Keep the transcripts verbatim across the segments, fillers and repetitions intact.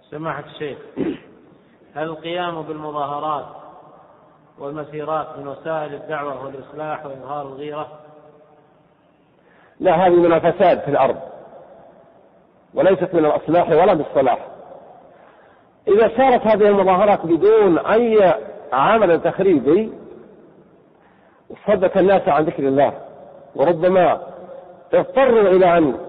سماحة الشيخ، هل القيام بالمظاهرات والمسيرات من وسائل الدعوة والإصلاح وإظهار الغيرة؟ لا، هذه من الفساد في الأرض وليست من الإصلاح ولا بالصلاح. إذا صارت هذه المظاهرات بدون أي عمل تخريبي صدت الناس عن ذكر الله، وربما اضطروا إلى أن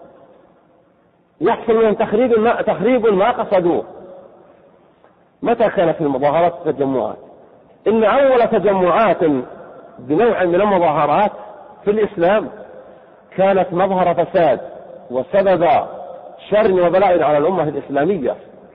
يحصل منهم تخريب ما, تخريب ما قصدوه. متى كانت المظاهرات والتجمعات؟ إن أول تجمعات بنوع من المظاهرات في الإسلام كانت مظهر فساد وسبب شر وبلاء على الأمة الإسلامية.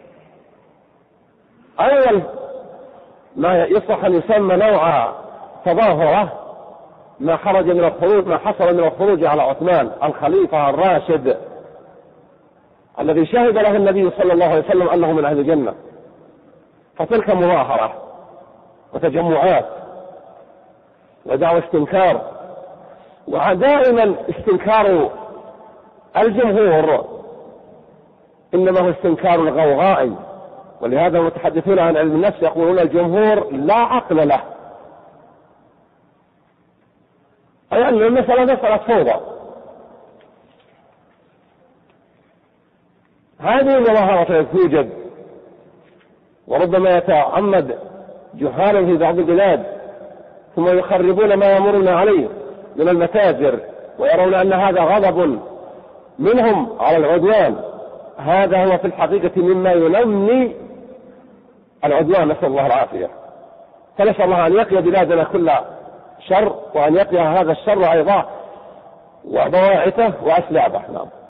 أول ما يصح أن يسمى نوع تظاهرة ما خرج من الخروج ما حصل من الخروج على عثمان الخليفة الراشد الذي شهد له النبي صلى الله عليه وسلم أنه من أهل الجنة. فتلك مظاهرة وتجمعات ودعوة استنكار، ودائما استنكار الجمهور إنما هو استنكار غوغائي، ولهذا المتحدثون عن علم النفس يقولون الجمهور لا عقل له، أي أن المسألة مسألة فوضى. هذه المظاهرة توجد، وربما يتعمد جهال في بعض البلاد ثم يخربون ما يمرون عليه من المتاجر ويرون أن هذا غضب منهم على العدوان. هذا هو في الحقيقة مما ينمي العدوان، نسأل الله العافية. فنسأل الله أن يقي بلادنا كل شر، وأن يقي هذا الشر أيضا وبواعثه وأسلابه. نعم.